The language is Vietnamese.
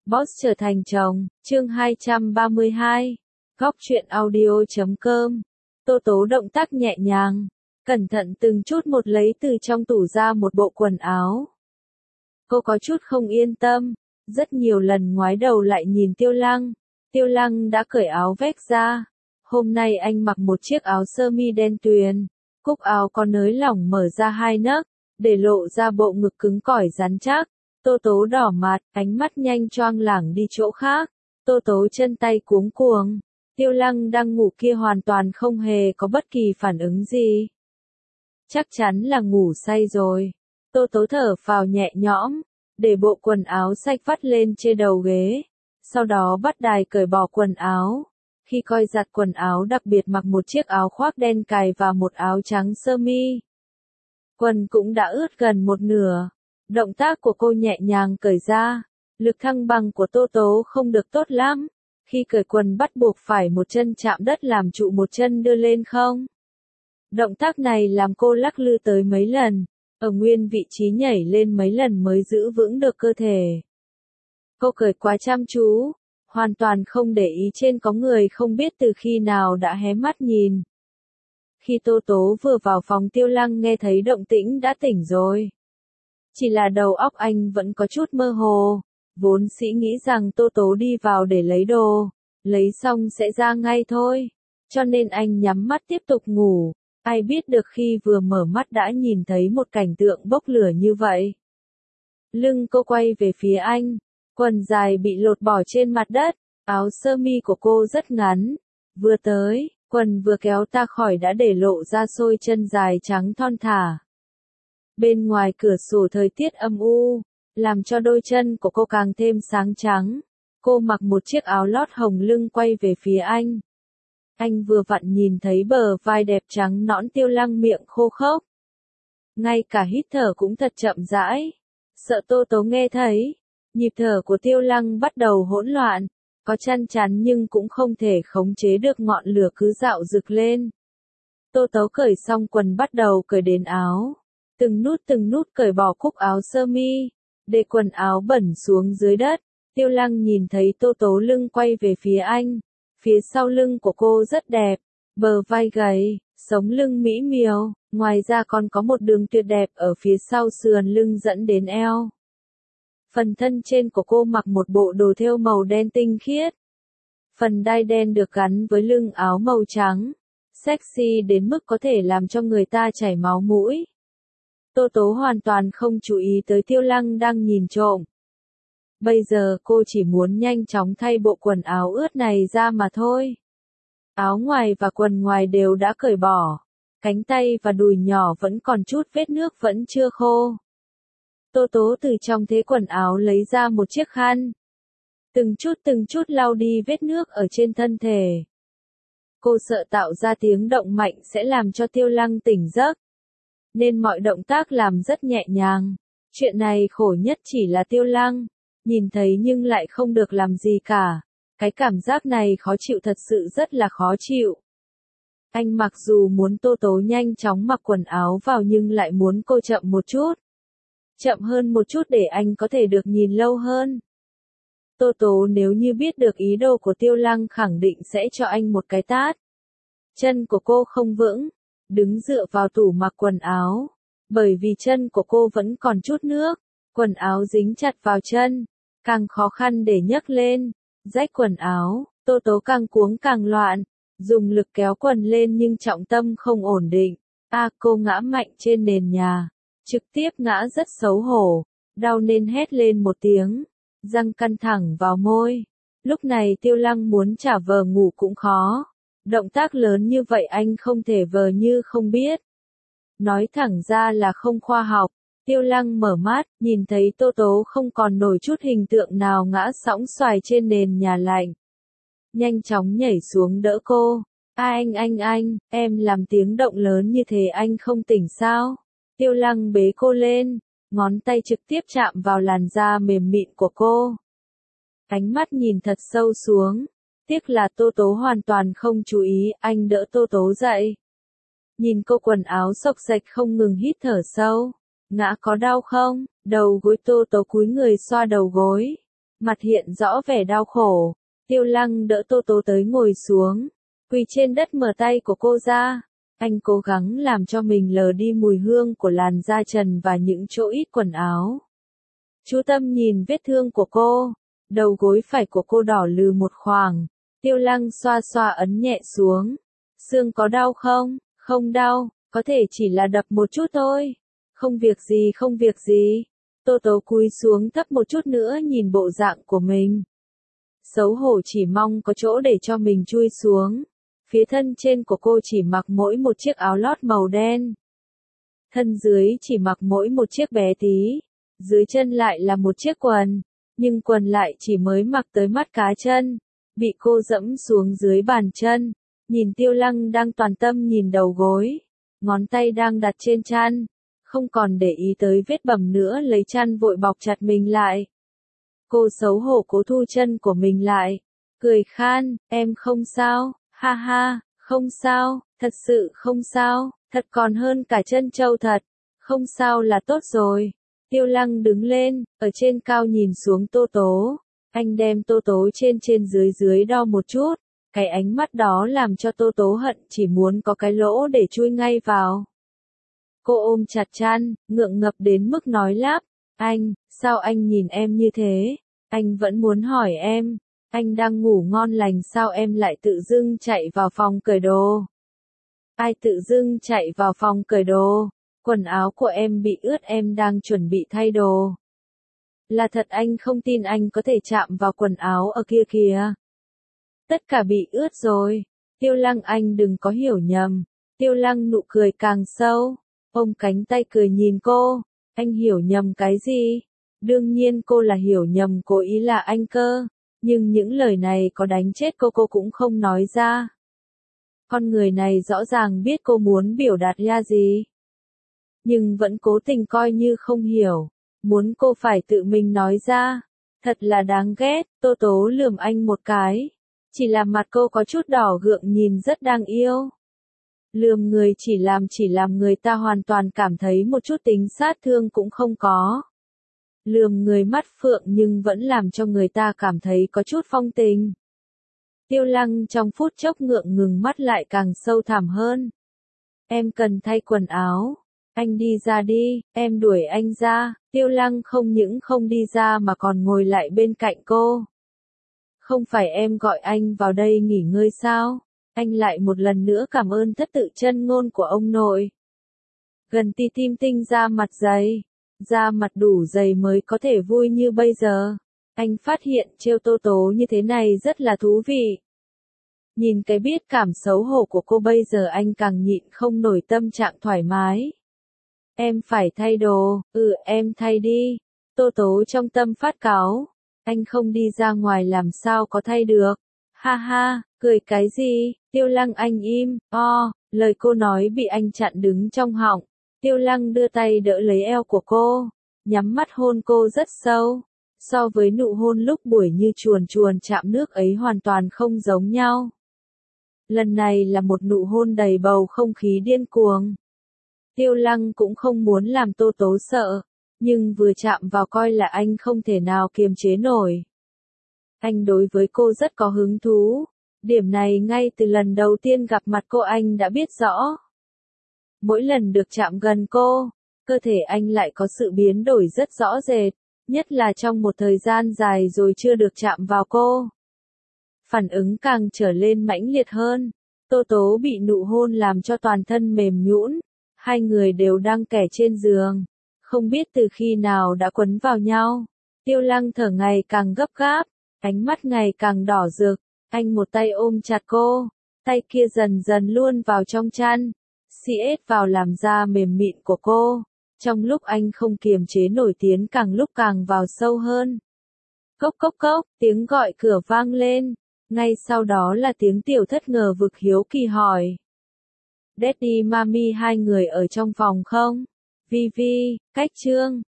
Boss trở thành chồng, chương 232. Góc truyện audio.com. Tô Tố động tác nhẹ nhàng, cẩn thận từng chút một lấy từ trong tủ ra một bộ quần áo. Cô có chút không yên tâm, rất nhiều lần ngoái đầu lại nhìn Tiêu Lăng. Tiêu Lăng đã cởi áo vest ra. Hôm nay anh mặc một chiếc áo sơ mi đen tuyền, cúc áo có nới lỏng mở ra hai nấc, để lộ ra bộ ngực cứng cỏi rắn chắc. Tô Tố đỏ mặt, ánh mắt nhanh choang lảng đi chỗ khác. Tô Tố chân tay cuống cuồng. Tiêu Lăng đang ngủ kia hoàn toàn không hề có bất kỳ phản ứng gì. Chắc chắn là ngủ say rồi. Tô Tố thở phào nhẹ nhõm, để bộ quần áo sạch vắt lên trên đầu ghế. Sau đó bắt đài cởi bỏ quần áo. Khi coi giặt quần áo đặc biệt mặc một chiếc áo khoác đen cài và một áo trắng sơ mi. Quần cũng đã ướt gần một nửa. Động tác của cô nhẹ nhàng cởi ra. Lực thăng bằng của Tô Tố không được tốt lắm. Khi cởi quần bắt buộc phải một chân chạm đất làm trụ một chân đưa lên không. Động tác này làm cô lắc lư tới mấy lần. Ở nguyên vị trí nhảy lên mấy lần mới giữ vững được cơ thể. Cô cởi quá chăm chú. Hoàn toàn không để ý trên có người không biết từ khi nào đã hé mắt nhìn. Khi Tô Tố vừa vào phòng Tiêu Lăng nghe thấy động tĩnh đã tỉnh rồi. Chỉ là đầu óc anh vẫn có chút mơ hồ, vốn dĩ nghĩ rằng Tô Tố đi vào để lấy đồ, lấy xong sẽ ra ngay thôi, cho nên anh nhắm mắt tiếp tục ngủ, ai biết được khi vừa mở mắt đã nhìn thấy một cảnh tượng bốc lửa như vậy. Lưng cô quay về phía anh, quần dài bị lột bỏ trên mặt đất, áo sơ mi của cô rất ngắn, vừa tới, quần vừa kéo ta khỏi đã để lộ ra xôi chân dài trắng thon thả. Bên ngoài cửa sổ thời tiết âm u, làm cho đôi chân của cô càng thêm sáng trắng. Cô mặc một chiếc áo lót hồng lưng quay về phía anh. Anh vừa vặn nhìn thấy bờ vai đẹp trắng nõn Tiêu Lăng miệng khô khốc. Ngay cả hít thở cũng thật chậm rãi. Sợ Tô Tố nghe thấy. Nhịp thở của Tiêu Lăng bắt đầu hỗn loạn. Có chăn chắn nhưng cũng không thể khống chế được ngọn lửa cứ dạo rực lên. Tô Tố cởi xong quần bắt đầu cởi đến áo. Từng nút cởi bỏ cúc áo sơ mi, để quần áo bẩn xuống dưới đất. Tiêu Lăng nhìn thấy Tô Tố lưng quay về phía anh. Phía sau lưng của cô rất đẹp, bờ vai gầy, sống lưng mỹ miều, ngoài ra còn có một đường tuyệt đẹp ở phía sau sườn lưng dẫn đến eo. Phần thân trên của cô mặc một bộ đồ thêu màu đen tinh khiết. Phần đai đen được gắn với lưng áo màu trắng, sexy đến mức có thể làm cho người ta chảy máu mũi. Tô Tố hoàn toàn không chú ý tới Tiêu Lăng đang nhìn trộm. Bây giờ cô chỉ muốn nhanh chóng thay bộ quần áo ướt này ra mà thôi. Áo ngoài và quần ngoài đều đã cởi bỏ. Cánh tay và đùi nhỏ vẫn còn chút vết nước vẫn chưa khô. Tô Tố từ trong thế quần áo lấy ra một chiếc khăn. Từng chút lau đi vết nước ở trên thân thể. Cô sợ tạo ra tiếng động mạnh sẽ làm cho Tiêu Lăng tỉnh giấc. Nên mọi động tác làm rất nhẹ nhàng. Chuyện này khổ nhất chỉ là Tiêu Lăng. Nhìn thấy nhưng lại không được làm gì cả. Cái cảm giác này khó chịu thật sự rất là khó chịu. Anh mặc dù muốn Tô Tố nhanh chóng mặc quần áo vào nhưng lại muốn cô chậm một chút. Chậm hơn một chút để anh có thể được nhìn lâu hơn. Tô Tố nếu như biết được ý đồ của Tiêu Lăng khẳng định sẽ cho anh một cái tát. Chân của cô không vững. Đứng dựa vào tủ mặc quần áo. Bởi vì chân của cô vẫn còn chút nước. Quần áo dính chặt vào chân. Càng khó khăn để nhấc lên. Rách quần áo. Tô Tố càng cuống càng loạn. Dùng lực kéo quần lên nhưng trọng tâm không ổn định. Cô ngã mạnh trên nền nhà. Trực tiếp ngã rất xấu hổ. Đau nên hét lên một tiếng. Răng căng thẳng vào môi. Lúc này Tiêu Lăng muốn trả vờ ngủ cũng khó. Động tác lớn như vậy anh không thể vờ như không biết. Nói thẳng ra là không khoa học. Tiêu Lăng mở mắt, nhìn thấy Tô Tố không còn nổi chút hình tượng nào ngã sõng xoài trên nền nhà lạnh. Nhanh chóng nhảy xuống đỡ cô. Anh, em làm tiếng động lớn như thế anh không tỉnh sao? Tiêu Lăng bế cô lên, ngón tay trực tiếp chạm vào làn da mềm mịn của cô. Ánh mắt nhìn thật sâu xuống. Tiếc là Tô Tố hoàn toàn không chú ý, anh đỡ Tô Tố dậy. Nhìn cô quần áo xộc xệch không ngừng hít thở sâu. Ngã có đau không? Đầu gối Tô Tố cúi người xoa đầu gối. mặt hiện rõ vẻ đau khổ. Tiêu Lăng đỡ Tô Tố tới ngồi xuống, quỳ trên đất mở tay của cô ra. Anh cố gắng làm cho mình lờ đi mùi hương của làn da trần và những chỗ ít quần áo. Chú tâm nhìn vết thương của cô, đầu gối phải của cô đỏ lừ một khoảng. Tiêu Lăng xoa xoa ấn nhẹ xuống. Xương có đau không? Không đau, có thể chỉ là đập một chút thôi. Không việc gì, không việc gì. Tô Tố cúi xuống thấp một chút nữa nhìn bộ dạng của mình. Xấu hổ chỉ mong có chỗ để cho mình chui xuống. Phía thân trên của cô chỉ mặc mỗi một chiếc áo lót màu đen. Thân dưới chỉ mặc mỗi một chiếc bé tí. Dưới chân lại là một chiếc quần. Nhưng quần lại chỉ mới mặc tới mắt cá chân. Bị cô dẫm xuống dưới bàn chân. Nhìn Tiêu Lăng đang toàn tâm nhìn đầu gối. Ngón tay đang đặt trên chăn. Không còn để ý tới vết bầm nữa, lấy chăn vội bọc chặt mình lại. Cô xấu hổ cố thu chân của mình lại. Cười khan, em không sao, ha ha, không sao, thật sự không sao, thật còn hơn cả chân trâu thật. Không sao là tốt rồi. Tiêu Lăng đứng lên, ở trên cao nhìn xuống Tô Tố. Anh đem Tô Tố trên dưới dưới đo một chút. Cái ánh mắt đó làm cho Tô Tố hận chỉ muốn có cái lỗ để chui ngay vào. Cô ôm chặt chăn, ngượng ngập đến mức nói lắp. Anh, sao anh nhìn em như thế? Anh vẫn muốn hỏi em. Anh đang ngủ ngon lành sao em lại tự dưng chạy vào phòng cởi đồ? Ai tự dưng chạy vào phòng cởi đồ? Quần áo của em bị ướt, em đang chuẩn bị thay đồ. Là thật, anh không tin anh có thể chạm vào quần áo ở kia kìa. Tất cả bị ướt rồi. Tiêu Lăng, anh đừng có hiểu nhầm. Tiêu Lăng nụ cười càng sâu. Ôm cánh tay cười nhìn cô. Anh hiểu nhầm cái gì? Đương nhiên cô là hiểu nhầm, cố ý là anh cơ. Nhưng những lời này có đánh chết cô cũng không nói ra. Con người này rõ ràng biết cô muốn biểu đạt ra gì. Nhưng vẫn cố tình coi như không hiểu. Muốn cô phải tự mình nói ra. Thật là đáng ghét. Tô Tố lườm anh một cái. Chỉ là mặt cô có chút đỏ gượng nhìn rất đáng yêu. Lườm người chỉ làm người ta hoàn toàn cảm thấy một chút tính sát thương cũng không có. Lườm người mắt phượng nhưng vẫn làm cho người ta cảm thấy có chút phong tình. Tiêu Lăng trong phút chốc ngượng ngừng, mắt lại càng sâu thẳm hơn. Em cần thay quần áo. Anh đi ra đi, em đuổi anh ra. Tiêu Lăng không những không đi ra mà còn ngồi lại bên cạnh cô. Không phải em gọi anh vào đây nghỉ ngơi sao? Anh lại một lần nữa cảm ơn thất tự chân ngôn của ông nội. Gần ti tim tinh da mặt dày. Da mặt đủ dày mới có thể vui như bây giờ. Anh phát hiện trêu Tô Tố như thế này rất là thú vị. Nhìn cái biết cảm xấu hổ của cô bây giờ anh càng nhịn không nổi tâm trạng thoải mái. Em phải thay đồ, em thay đi. Tô Tố trong tâm phát cáu. Anh không đi ra ngoài làm sao có thay được. Ha ha, cười cái gì? Tiêu Lăng, anh im, lời cô nói bị anh chặn đứng trong họng. Tiêu Lăng đưa tay đỡ lấy eo của cô, nhắm mắt hôn cô rất sâu. So với nụ hôn lúc buổi như chuồn chuồn chạm nước ấy hoàn toàn không giống nhau. Lần này là một nụ hôn đầy bầu không khí điên cuồng. Tiêu Lăng cũng không muốn làm Tô Tố sợ, nhưng vừa chạm vào coi là anh không thể nào kiềm chế nổi. Anh đối với cô rất có hứng thú. Điểm này ngay từ lần đầu tiên gặp mặt cô anh đã biết rõ. Mỗi lần được chạm gần cô, cơ thể anh lại có sự biến đổi rất rõ rệt, nhất là trong một thời gian dài rồi chưa được chạm vào cô. Phản ứng càng trở lên mãnh liệt hơn. Tô Tố bị nụ hôn làm cho toàn thân mềm nhũn. Hai người đều đang kẻ trên giường, không biết từ khi nào đã quấn vào nhau. Tiêu Lăng thở ngày càng gấp gáp, ánh mắt ngày càng đỏ rực. Anh một tay ôm chặt cô, tay kia dần dần luôn vào trong chăn, siết vào làm da mềm mịn của cô. Trong lúc anh không kiềm chế nổi tiến càng lúc càng vào sâu hơn. Cốc cốc cốc, tiếng gọi cửa vang lên. Ngay sau đó là tiếng Tiểu Thất ngờ vực hiếu kỳ hỏi. Daddy Mami hai người ở trong phòng không? Vi Vi, Cách Trương,